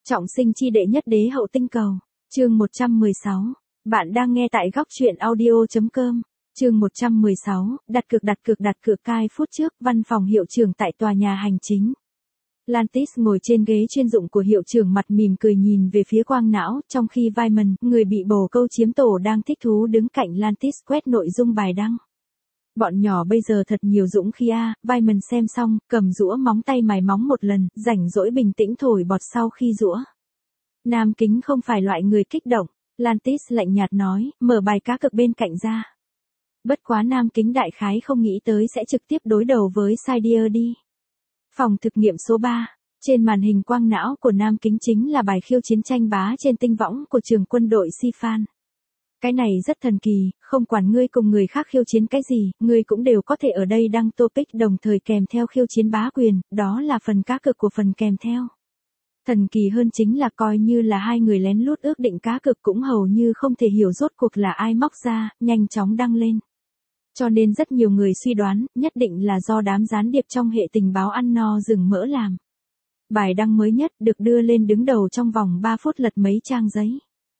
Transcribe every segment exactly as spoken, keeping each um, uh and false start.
Trọng sinh chi đệ nhất đế hậu tinh cầu. Chương một trăm mười sáu. Bạn đang nghe tại góc truyện audio.com. Chương một trăm mười sáu, đặt cược đặt cược đặt cược cai phút trước, văn phòng hiệu trưởng tại tòa nhà hành chính. Lantis ngồi trên ghế chuyên dụng của hiệu trưởng mặt mỉm cười nhìn về phía quang não, trong khi Vyman, người bị bồ câu chiếm tổ đang thích thú đứng cạnh Lantis quét nội dung bài đăng. Bọn nhỏ bây giờ thật nhiều dũng khí a, Vyman xem xong, cầm rũa móng tay mài móng một lần, rảnh rỗi bình tĩnh thổi bọt sau khi rũa. Nam Kính không phải loại người kích động, Lantis lạnh nhạt nói, mở bài cá cược bên cạnh ra. Bất quá Nam Kính đại khái không nghĩ tới sẽ trực tiếp đối đầu với Sidier đi. Phòng thực nghiệm số ba, trên màn hình quang não của Nam Kính chính là bài khiêu chiến tranh bá trên tinh võng của trường quân đội Sifan. Cái này rất thần kỳ, không quản ngươi cùng người khác khiêu chiến cái gì, ngươi cũng đều có thể ở đây đăng topic đồng thời kèm theo khiêu chiến bá quyền, đó là phần cá cược của phần kèm theo. Thần kỳ hơn chính là coi như là hai người lén lút ước định cá cược cũng hầu như không thể hiểu rốt cuộc là ai móc ra, nhanh chóng đăng lên. Cho nên rất nhiều người suy đoán, nhất định là do đám gián điệp trong hệ tình báo ăn no rừng mỡ làm. Bài đăng mới nhất được đưa lên đứng đầu trong vòng ba phút lật mấy trang giấy.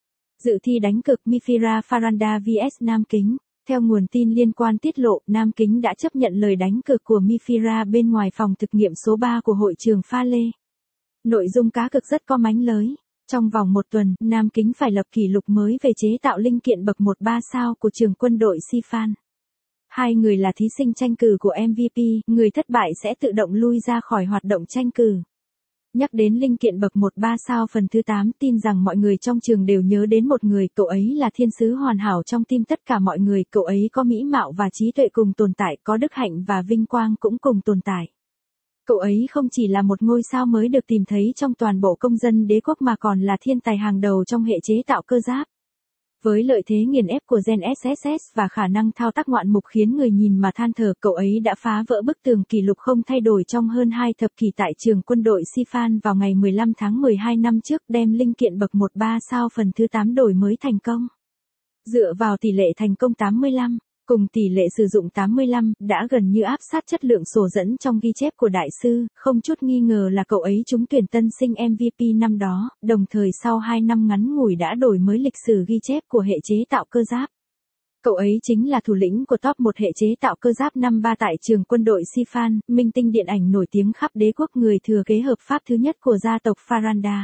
Dự thi đánh cược Mifira Faranda vs Nam Kính. Theo nguồn tin liên quan tiết lộ, Nam Kính đã chấp nhận lời đánh cược của Mifira bên ngoài phòng thực nghiệm số ba của hội trường Pha Lê. Nội dung cá cược rất có mánh lới. Trong vòng một tuần, Nam Kính phải lập kỷ lục mới về chế tạo linh kiện bậc một ba sao của trường quân đội Sifan. Hai người là thí sinh tranh cử của em vê pê, người thất bại sẽ tự động lui ra khỏi hoạt động tranh cử. Nhắc đến linh kiện bậc một ba sao phần thứ tám, tin rằng mọi người trong trường đều nhớ đến một người, cậu ấy là thiên sứ hoàn hảo trong tim tất cả mọi người, cậu ấy có mỹ mạo và trí tuệ cùng tồn tại, có đức hạnh và vinh quang cũng cùng tồn tại. Cậu ấy không chỉ là một ngôi sao mới được tìm thấy trong toàn bộ công dân đế quốc mà còn là thiên tài hàng đầu trong hệ chế tạo cơ giáp. Với lợi thế nghiền ép của gen ét ét ét và khả năng thao tác ngoạn mục khiến người nhìn mà than thở, cậu ấy đã phá vỡ bức tường kỷ lục không thay đổi trong hơn hai thập kỷ tại trường quân đội Sifan vào ngày mười lăm tháng mười hai năm trước, đem linh kiện bậc một ba sao phần thứ tám đổi mới thành công. Dựa vào tỷ lệ thành công tám mươi lăm, cùng tỷ lệ sử dụng tám mươi lăm, đã gần như áp sát chất lượng sổ dẫn trong ghi chép của đại sư, không chút nghi ngờ là cậu ấy trúng tuyển tân sinh em vê pê năm đó, đồng thời sau hai năm ngắn ngủi đã đổi mới lịch sử ghi chép của hệ chế tạo cơ giáp. Cậu ấy chính là thủ lĩnh của top một hệ chế tạo cơ giáp năm ba tại trường quân đội Sifan, minh tinh điện ảnh nổi tiếng khắp đế quốc, người thừa kế hợp pháp thứ nhất của gia tộc Faranda.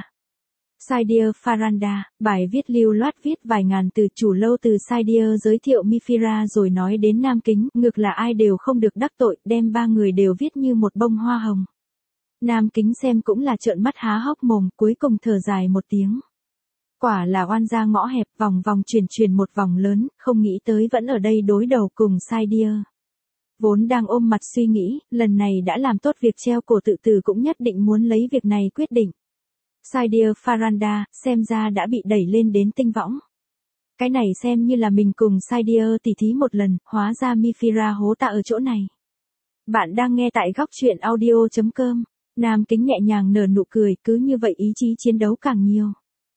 Sidier Faranda, bài viết lưu loát viết vài ngàn từ, chủ lâu từ Sidier giới thiệu Mifira rồi nói đến Nam Kính, ngược là ai đều không được đắc tội, đem ba người đều viết như một bông hoa hồng. Nam Kính xem cũng là trợn mắt há hốc mồm, cuối cùng thở dài một tiếng. Quả là oan gia ngõ hẹp, vòng vòng chuyển chuyển một vòng lớn, không nghĩ tới vẫn ở đây đối đầu cùng Sidier. Vốn đang ôm mặt suy nghĩ, lần này đã làm tốt việc treo cổ tự tử cũng nhất định muốn lấy việc này quyết định. Sidier Faranda, xem ra đã bị đẩy lên đến tinh võng. Cái này xem như là mình cùng Sidier tỉ thí một lần, hóa ra Mifira hố ta ở chỗ này. Bạn đang nghe tại góc truyện audio.com. Nam Kính nhẹ nhàng nở nụ cười, cứ như vậy ý chí chiến đấu càng nhiều.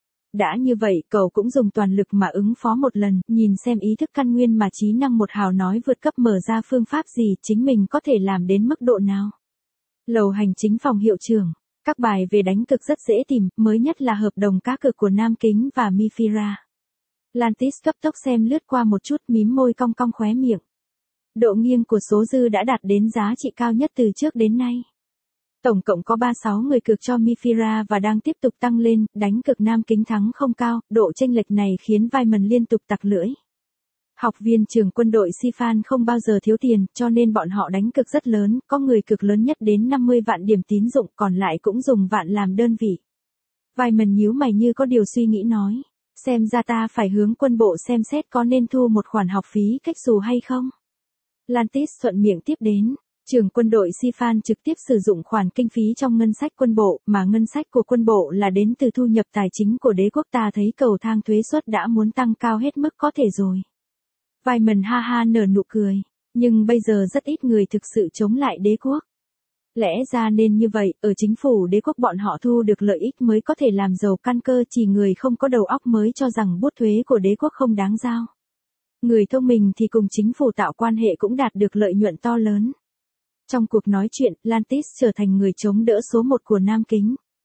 Đã như vậy, cậu cũng dùng toàn lực mà ứng phó một lần, nhìn xem ý thức căn nguyên mà trí năng một hào nói vượt cấp mở ra phương pháp gì, chính mình có thể làm đến mức độ nào. Lầu hành chính phòng hiệu trưởng. Các bài về đánh cược rất dễ tìm, mới nhất là hợp đồng cá cược của Nam Kính và Mifira. Lantis cấp tốc xem lướt qua một chút, mím môi cong cong khóe miệng. Độ nghiêng của số dư đã đạt đến giá trị cao nhất từ trước đến nay. Tổng cộng có ba mươi sáu người cược cho Mifira và đang tiếp tục tăng lên, đánh cược Nam Kính thắng không cao, độ chênh lệch này khiến Vyman liên tục tặc lưỡi. Học viên trường quân đội Sifan không bao giờ thiếu tiền, cho nên bọn họ đánh cược rất lớn, có người cược lớn nhất đến năm mươi vạn điểm tín dụng, còn lại cũng dùng vạn làm đơn vị. Vyman nhíu mày như có điều suy nghĩ nói, xem ra ta phải hướng quân bộ xem xét có nên thu một khoản học phí cách xù hay không. Lantis thuận miệng tiếp đến, trường quân đội Sifan trực tiếp sử dụng khoản kinh phí trong ngân sách quân bộ, mà ngân sách của quân bộ là đến từ thu nhập tài chính của đế quốc, ta thấy cầu thang thuế suất đã muốn tăng cao hết mức có thể rồi. Vyman ha ha nở nụ cười, nhưng bây giờ rất ít người thực sự chống lại đế quốc. Lẽ ra nên như vậy, ở chính phủ đế quốc bọn họ thu được lợi ích mới có thể làm giàu căn cơ, chỉ người không có đầu óc mới cho rằng bút thuế của đế quốc không đáng giao. Người thông minh thì cùng chính phủ tạo quan hệ cũng đạt được lợi nhuận to lớn. Trong cuộc nói chuyện, Lantis trở thành người chống đỡ số một của Nam Kính.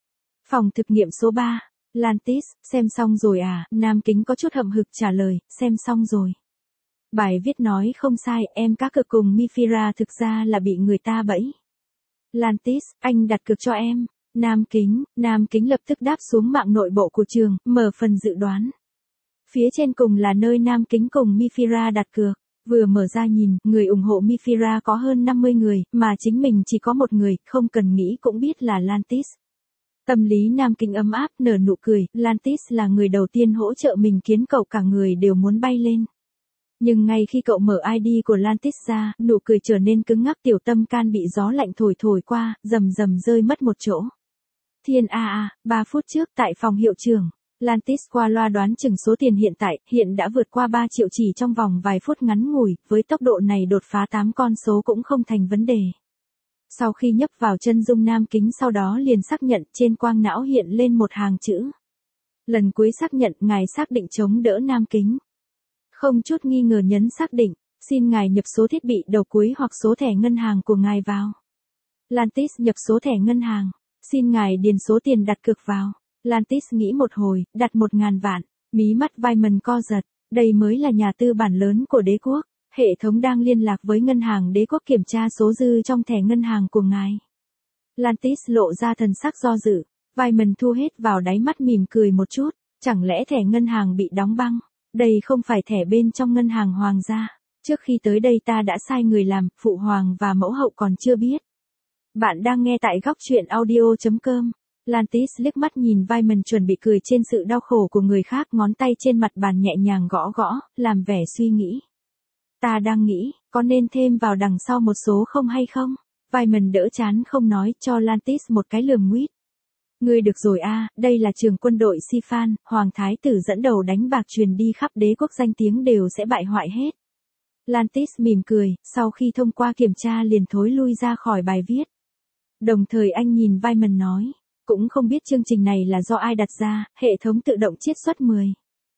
Phòng thực nghiệm số ba. Lantis, xem xong rồi à, Nam Kính có chút hậm hực trả lời, xem xong rồi. Bài viết nói không sai, em cá cược cùng Mifira thực ra là bị người ta bẫy. Lantis, anh đặt cược cho em. Nam Kính, Nam Kính lập tức đáp xuống mạng nội bộ của trường, mở phần dự đoán. Phía trên cùng là nơi Nam Kính cùng Mifira đặt cược. Vừa mở ra nhìn, người ủng hộ Mifira có hơn năm mươi người, mà chính mình chỉ có một người, không cần nghĩ cũng biết là Lantis. Tâm lý Nam Kính ấm áp, nở nụ cười, Lantis là người đầu tiên hỗ trợ mình khiến cậu cả người đều muốn bay lên. Nhưng ngay khi cậu mở i đê của Lantis ra, nụ cười trở nên cứng ngắc, tiểu tâm can bị gió lạnh thổi thổi qua, rầm rầm rơi mất một chỗ. Thiên a a, ba phút trước tại phòng hiệu trưởng, Lantis qua loa đoán chừng số tiền hiện tại, hiện đã vượt qua ba triệu chỉ trong vòng vài phút ngắn ngủi, với tốc độ này đột phá tám con số cũng không thành vấn đề. Sau khi nhấp vào chân dung Nam Kính sau đó liền xác nhận, trên quang não hiện lên một hàng chữ. Lần cuối xác nhận, ngài xác định chống đỡ Nam Kính. Không chút nghi ngờ nhấn xác định, xin ngài nhập số thiết bị đầu cuối hoặc số thẻ ngân hàng của ngài vào. Lantis nhập số thẻ ngân hàng, xin ngài điền số tiền đặt cược vào. Lantis nghĩ một hồi, đặt một ngàn vạn, mí mắt Wyman co giật, đây mới là nhà tư bản lớn của đế quốc. Hệ thống đang liên lạc với ngân hàng đế quốc kiểm tra số dư trong thẻ ngân hàng của ngài. Lantis lộ ra thần sắc do dự, Wyman thu hết vào đáy mắt mỉm cười một chút, chẳng lẽ thẻ ngân hàng bị đóng băng? Đây không phải thẻ bên trong ngân hàng hoàng gia. Trước khi tới đây ta đã sai người làm, phụ hoàng và mẫu hậu còn chưa biết. Bạn đang nghe tại góc truyện audio chấm com. Lantis liếc mắt nhìn Wyman chuẩn bị cười trên sự đau khổ của người khác, ngón tay trên mặt bàn nhẹ nhàng gõ gõ, làm vẻ suy nghĩ. Ta đang nghĩ, có nên thêm vào đằng sau một số không hay không? Wyman đỡ chán không nói, cho Lantis một cái lườm nguýt. Ngươi được rồi a, đây là trường quân đội Sifan, hoàng thái tử dẫn đầu đánh bạc truyền đi khắp đế quốc, danh tiếng đều sẽ bại hoại hết. Lantis mỉm cười, sau khi thông qua kiểm tra liền thối lui ra khỏi bài viết. Đồng thời anh nhìn Wyman nói, cũng không biết chương trình này là do ai đặt ra, hệ thống tự động chiết xuất mười.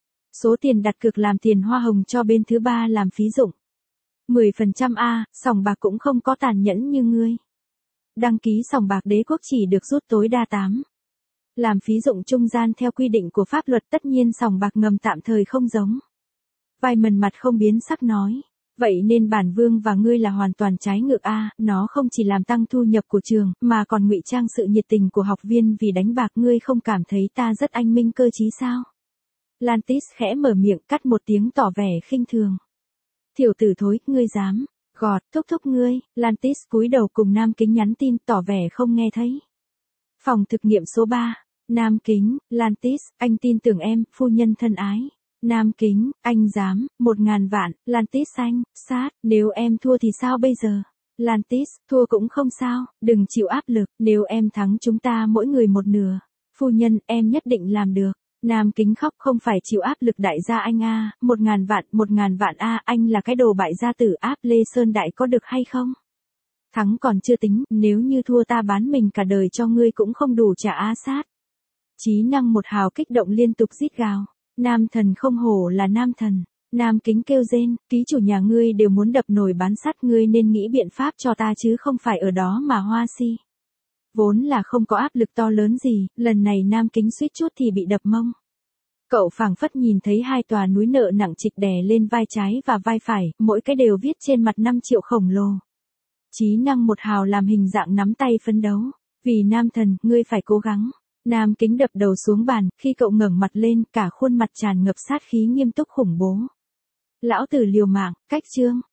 Số tiền đặt cược làm tiền hoa hồng cho bên thứ ba làm phí dụng. mười phần trăm a, sòng bạc cũng không có tàn nhẫn như ngươi. Đăng ký sòng bạc đế quốc chỉ được rút tối đa tám. Làm phí dụng trung gian theo quy định của pháp luật, tất nhiên sòng bạc ngầm tạm thời không giống. Wyman mặt không biến sắc nói, vậy nên bản vương và ngươi là hoàn toàn trái ngược a, nó không chỉ làm tăng thu nhập của trường, mà còn ngụy trang sự nhiệt tình của học viên vì đánh bạc. Ngươi không cảm thấy ta rất anh minh cơ trí sao? Lantis khẽ mở miệng, cắt một tiếng tỏ vẻ khinh thường. Tiểu tử thối, ngươi dám, gọt, thúc thúc ngươi. Lantis cúi đầu cùng Nam Kính nhắn tin, tỏ vẻ không nghe thấy. Phòng thực nghiệm số ba. Nam Kính, Lantis, anh tin tưởng em, phu nhân thân ái. Nam Kính, anh dám, một ngàn vạn. Lantis anh, sát, nếu em thua thì sao bây giờ? Lantis, thua cũng không sao, đừng chịu áp lực, nếu em thắng chúng ta mỗi người một nửa. Phu nhân, em nhất định làm được. Nam Kính khóc, không phải chịu áp lực đại gia anh a, một ngàn vạn, một ngàn vạn a, anh là cái đồ bại gia tử, áp Lê Sơn Đại có được hay không? Thắng còn chưa tính, nếu như thua ta bán mình cả đời cho ngươi cũng không đủ trả a sát. Chí năng một hào kích động liên tục rít gào, nam thần không hổ là nam thần. Nam Kính kêu rên, ký chủ nhà ngươi đều muốn đập nồi bán sắt, ngươi nên nghĩ biện pháp cho ta chứ không phải ở đó mà hoa si. Vốn là không có áp lực to lớn gì, lần này Nam Kính suýt chút thì bị đập mông. Cậu phảng phất nhìn thấy hai tòa núi nợ nặng trịch đè lên vai trái và vai phải, mỗi cái đều viết trên mặt năm triệu khổng lồ. Chí năng một hào làm hình dạng nắm tay phấn đấu, vì nam thần, ngươi phải cố gắng. Nam Kính đập đầu xuống bàn, khi cậu ngẩng mặt lên, cả khuôn mặt tràn ngập sát khí nghiêm túc khủng bố. Lão tử liều mạng, cách chương.